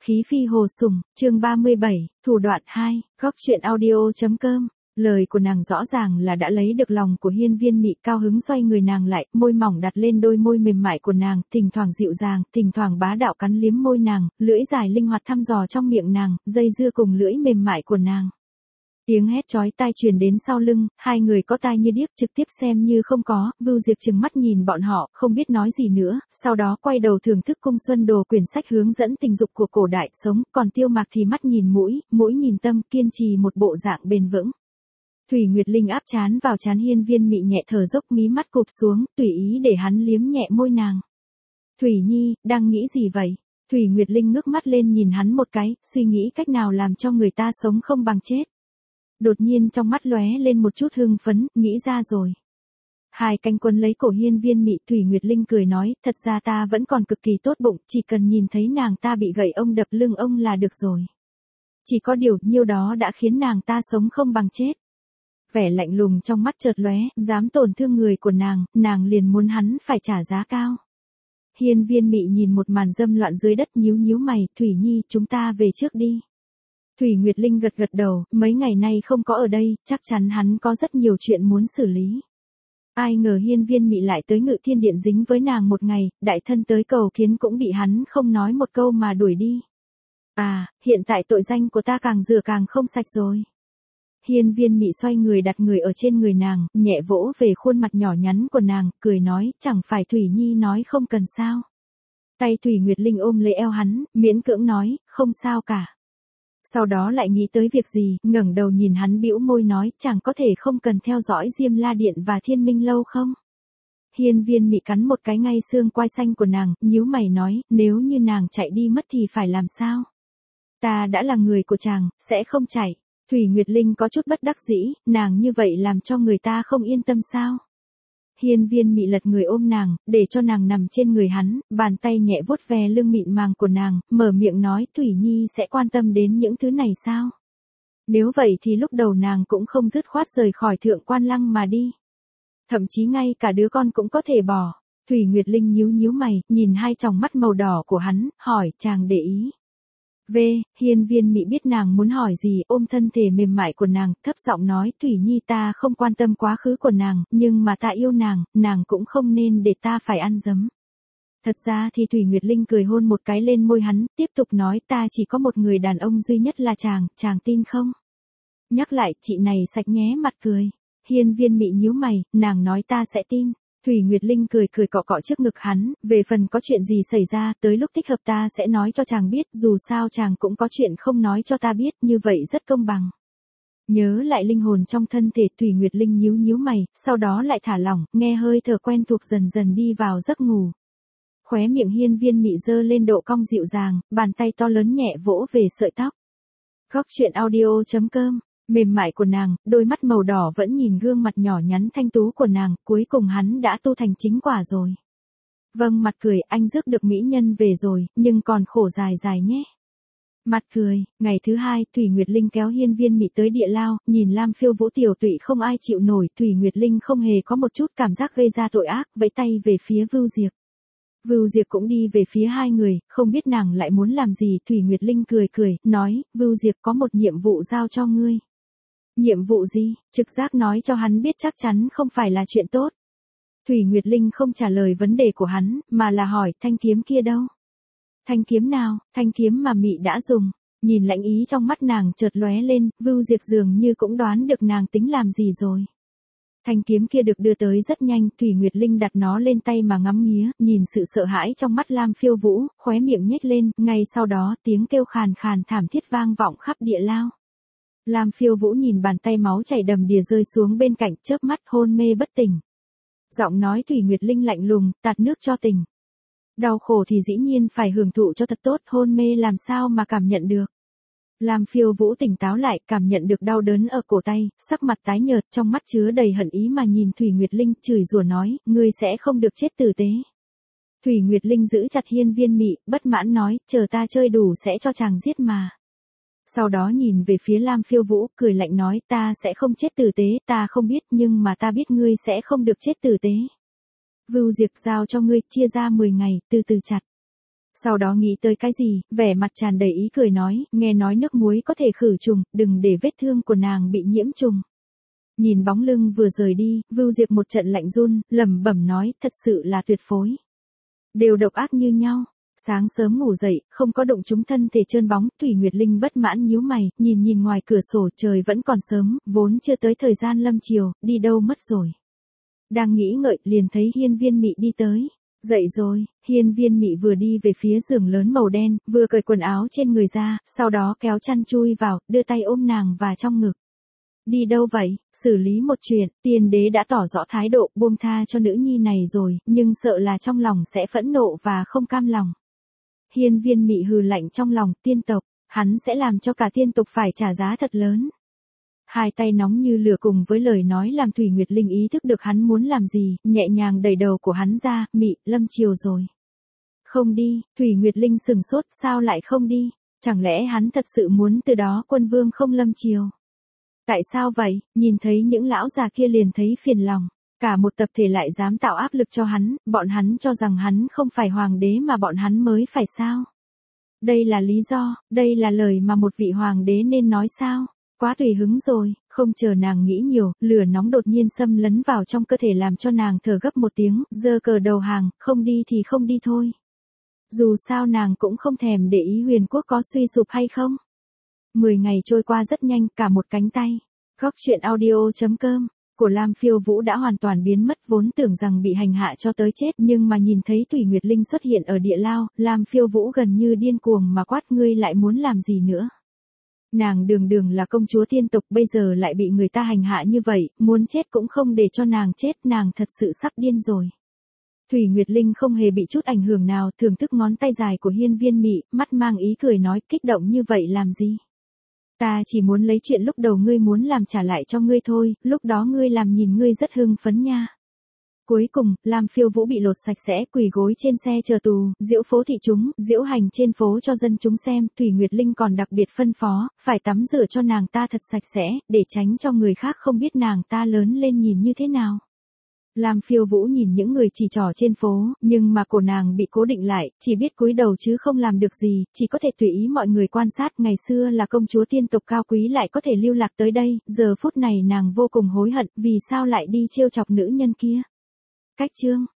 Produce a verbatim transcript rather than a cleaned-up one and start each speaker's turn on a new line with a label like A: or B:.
A: Khí phi hồ sủng, chương ba mươi bảy, thủ đoạn hai, góc truyện audio.com. Lời của nàng rõ ràng là đã lấy được lòng của Hiên Viên Mị, cao hứng xoay người nàng lại, môi mỏng đặt lên đôi môi mềm mại của nàng, thỉnh thoảng dịu dàng, thỉnh thoảng bá đạo cắn liếm môi nàng, lưỡi dài linh hoạt thăm dò trong miệng nàng, dây dưa cùng lưỡi mềm mại của nàng. Tiếng hét chói tai truyền đến sau lưng, hai người có tai như điếc trực tiếp xem như không có, Vưu Diệp trừng mắt nhìn bọn họ, không biết nói gì nữa, sau đó quay đầu thưởng thức cung xuân đồ quyển sách hướng dẫn tình dục của cổ đại sống, còn Tiêu Mạc thì mắt nhìn mũi, mũi nhìn tâm, kiên trì một bộ dạng bền vững. Thủy Nguyệt Linh áp chán vào chán Hiên Viên Mị nhẹ thở dốc, mí mắt cụp xuống, tùy ý để hắn liếm nhẹ môi nàng. Thủy Nhi, đang nghĩ gì vậy? Thủy Nguyệt Linh ngước mắt lên nhìn hắn một cái, suy nghĩ cách nào làm cho người ta sống không bằng chết. Đột nhiên trong mắt lóe lên một chút hưng phấn, nghĩ ra rồi. Hai cánh quân lấy cổ Hiên Viên Mị, Thủy Nguyệt Linh cười nói, thật ra ta vẫn còn cực kỳ tốt bụng, chỉ cần nhìn thấy nàng ta bị gậy ông đập lưng ông là được rồi. Chỉ có điều, nhiêu đó đã khiến nàng ta sống không bằng chết. Vẻ lạnh lùng trong mắt chợt lóe, dám tổn thương người của nàng, nàng liền muốn hắn phải trả giá cao. Hiên Viên Mị nhìn một màn dâm loạn dưới đất, nhíu nhíu mày, Thủy Nhi, chúng ta về trước đi. Thủy Nguyệt Linh gật gật đầu, mấy ngày nay không có ở đây, chắc chắn hắn có rất nhiều chuyện muốn xử lý. Ai ngờ Hiên Viên Mị lại tới Ngự Thiên Điện dính với nàng một ngày, đại thân tới cầu kiến cũng bị hắn không nói một câu mà đuổi đi. À, hiện tại tội danh của ta càng rửa càng không sạch rồi. Hiên Viên Mị xoay người đặt người ở trên người nàng, nhẹ vỗ về khuôn mặt nhỏ nhắn của nàng, cười nói, chẳng phải Thủy Nhi nói không cần sao. Tay Thủy Nguyệt Linh ôm lấy eo hắn, miễn cưỡng nói, không sao cả. Sau đó lại nghĩ tới việc gì, ngẩng đầu nhìn hắn bĩu môi nói, chẳng có thể không cần theo dõi Diêm La Điện và Thiên Minh Lâu không? Hiên Viên Mị cắn một cái ngay xương quai xanh của nàng, nhíu mày nói, nếu như nàng chạy đi mất thì phải làm sao? Ta đã là người của chàng, sẽ không chạy. Thủy Nguyệt Linh có chút bất đắc dĩ, nàng như vậy làm cho người ta không yên tâm sao? Hiên Viên Mị lật người ôm nàng, để cho nàng nằm trên người hắn, bàn tay nhẹ vuốt ve lưng mịn màng của nàng, mở miệng nói, Thủy Nhi sẽ quan tâm đến những thứ này sao? Nếu vậy thì lúc đầu nàng cũng không dứt khoát rời khỏi Thượng Quan Lăng mà đi. Thậm chí ngay cả đứa con cũng có thể bỏ. Thủy Nguyệt Linh nhíu nhíu mày, nhìn hai tròng mắt màu đỏ của hắn, hỏi, chàng để ý. V, Hiên Viên Mị biết nàng muốn hỏi gì, ôm thân thể mềm mại của nàng, thấp giọng nói, Thủy Nhi ta không quan tâm quá khứ của nàng, nhưng mà ta yêu nàng, nàng cũng không nên để ta phải ăn dấm. Thật ra thì Thủy Nguyệt Linh cười hôn một cái lên môi hắn, tiếp tục nói, ta chỉ có một người đàn ông duy nhất là chàng, chàng tin không? Nhắc lại, chị này sạch nhé mặt cười. Hiên Viên Mị nhíu mày, nàng nói ta sẽ tin. Thủy Nguyệt Linh cười cười cọ cọ trước ngực hắn, về phần có chuyện gì xảy ra, tới lúc thích hợp ta sẽ nói cho chàng biết, dù sao chàng cũng có chuyện không nói cho ta biết, như vậy rất công bằng. Nhớ lại linh hồn trong thân thể, Thủy Nguyệt Linh nhíu nhíu mày, sau đó lại thả lỏng, nghe hơi thở quen thuộc dần dần đi vào giấc ngủ. Khóe miệng Hiên Viên Mị giơ lên độ cong dịu dàng, bàn tay to lớn nhẹ vỗ về sợi tóc. Góc truyện audio.com. Mềm mại của nàng, đôi mắt màu đỏ vẫn nhìn gương mặt nhỏ nhắn thanh tú của nàng, cuối cùng hắn đã tu thành chính quả rồi. Vâng, mặt cười, anh rước được mỹ nhân về rồi, nhưng còn khổ dài dài nhé. Mặt cười, ngày thứ hai, Thủy Nguyệt Linh kéo Hiên Viên Mị tới địa lao, nhìn Lam Phiêu Vũ tiểu tụy không ai chịu nổi, Thủy Nguyệt Linh không hề có một chút cảm giác gây ra tội ác, vẫy tay về phía Vưu Diệp. Vưu Diệp cũng đi về phía hai người, không biết nàng lại muốn làm gì, Thủy Nguyệt Linh cười cười, nói, Vưu Diệp có một nhiệm vụ giao cho ngươi. Nhiệm vụ gì? Trực giác nói cho hắn biết chắc chắn không phải là chuyện tốt. Thủy Nguyệt Linh không trả lời vấn đề của hắn, mà là hỏi, thanh kiếm kia đâu? Thanh kiếm nào? Thanh kiếm mà Mị đã dùng. Nhìn lãnh ý trong mắt nàng chợt lóe lên, Vưu Diệp dường như cũng đoán được nàng tính làm gì rồi. Thanh kiếm kia được đưa tới rất nhanh, Thủy Nguyệt Linh đặt nó lên tay mà ngắm nghía, nhìn sự sợ hãi trong mắt Lam Phiêu Vũ, khóe miệng nhếch lên, ngay sau đó tiếng kêu khàn khàn thảm thiết vang vọng khắp địa lao. Lam Phiêu Vũ nhìn bàn tay máu chảy đầm đìa rơi xuống bên cạnh, chớp mắt hôn mê bất tỉnh. Giọng nói Thủy Nguyệt Linh lạnh lùng, tạt nước cho tỉnh. Đau khổ thì dĩ nhiên phải hưởng thụ cho thật tốt, hôn mê làm sao mà cảm nhận được. Lam Phiêu Vũ tỉnh táo lại, cảm nhận được đau đớn ở cổ tay, sắc mặt tái nhợt, trong mắt chứa đầy hận ý mà nhìn Thủy Nguyệt Linh, chửi rủa nói, ngươi sẽ không được chết tử tế. Thủy Nguyệt Linh giữ chặt Hiên Viên Mị, bất mãn nói, chờ ta chơi đủ sẽ cho chàng giết mà. Sau đó nhìn về phía Lam Phiêu Vũ, cười lạnh nói, ta sẽ không chết tử tế, ta không biết, nhưng mà ta biết ngươi sẽ không được chết tử tế. Vưu Diệp giao cho ngươi, chia ra mười ngày, từ từ chặt. Sau đó nghĩ tới cái gì, vẻ mặt tràn đầy ý cười nói, nghe nói nước muối có thể khử trùng, đừng để vết thương của nàng bị nhiễm trùng. Nhìn bóng lưng vừa rời đi, Vưu Diệp một trận lạnh run, lẩm bẩm nói, thật sự là tuyệt phối. Đều độc ác như nhau. Sáng sớm ngủ dậy, không có đụng trúng thân thể trơn bóng, Thủy Nguyệt Linh bất mãn nhíu mày, nhìn nhìn ngoài cửa sổ, trời vẫn còn sớm, vốn chưa tới thời gian lâm chiều, đi đâu mất rồi. Đang nghĩ ngợi, liền thấy Hiên Viên Mị đi tới. Dậy rồi, Hiên Viên Mị vừa đi về phía giường lớn màu đen, vừa cởi quần áo trên người ra, sau đó kéo chăn chui vào, đưa tay ôm nàng vào trong ngực. Đi đâu vậy? Xử lý một chuyện, tiên đế đã tỏ rõ thái độ buông tha cho nữ nhi này rồi, nhưng sợ là trong lòng sẽ phẫn nộ và không cam lòng. Hiên Viên Mị hừ lạnh trong lòng, tiên tộc, hắn sẽ làm cho cả tiên tộc phải trả giá thật lớn. Hai tay nóng như lửa cùng với lời nói làm Thủy Nguyệt Linh ý thức được hắn muốn làm gì, nhẹ nhàng đẩy đầu của hắn ra, Mị, lâm chiều rồi. Không đi, Thủy Nguyệt Linh sừng sốt, sao lại không đi? Chẳng lẽ hắn thật sự muốn từ đó quân vương không lâm chiều? Tại sao vậy? Nhìn thấy những lão già kia liền thấy phiền lòng. Cả một tập thể lại dám tạo áp lực cho hắn, bọn hắn cho rằng hắn không phải hoàng đế mà bọn hắn mới phải sao? Đây là lý do, đây là lời mà một vị hoàng đế nên nói sao? Quá tùy hứng rồi, không chờ nàng nghĩ nhiều, lửa nóng đột nhiên xâm lấn vào trong cơ thể làm cho nàng thở gấp một tiếng, giơ cờ đầu hàng, không đi thì không đi thôi. Dù sao nàng cũng không thèm để ý Huyền Quốc có suy sụp hay không. Mười ngày trôi qua rất nhanh, cả một cánh tay. Góc truyện audio chấm com của Lam Phiêu Vũ đã hoàn toàn biến mất, vốn tưởng rằng bị hành hạ cho tới chết, nhưng mà nhìn thấy Thủy Nguyệt Linh xuất hiện ở địa lao, Lam Phiêu Vũ gần như điên cuồng mà quát, ngươi lại muốn làm gì nữa? Nàng đường đường là công chúa tiên tộc, bây giờ lại bị người ta hành hạ như vậy, muốn chết cũng không để cho nàng chết, nàng thật sự sắp điên rồi. Thủy Nguyệt Linh không hề bị chút ảnh hưởng nào, thưởng thức ngón tay dài của Hiên Viên Mị, mắt mang ý cười nói, kích động như vậy làm gì? Ta chỉ muốn lấy chuyện lúc đầu ngươi muốn làm trả lại cho ngươi thôi, lúc đó ngươi làm nhìn ngươi rất hưng phấn nha. Cuối cùng, Lam Phiêu Vũ bị lột sạch sẽ, quỳ gối trên xe chờ tù, diễu phố thị chúng, diễu hành trên phố cho dân chúng xem, Thủy Nguyệt Linh còn đặc biệt phân phó, phải tắm rửa cho nàng ta thật sạch sẽ, để tránh cho người khác không biết nàng ta lớn lên nhìn như thế nào. Lam Phiêu Vũ nhìn những người chỉ trỏ trên phố, nhưng mà cổ nàng bị cố định lại, chỉ biết cúi đầu chứ không làm được gì, chỉ có thể tùy ý mọi người quan sát, ngày xưa là công chúa tiên tộc cao quý lại có thể lưu lạc tới đây, giờ phút này nàng vô cùng hối hận, vì sao lại đi trêu chọc nữ nhân kia. Cách chương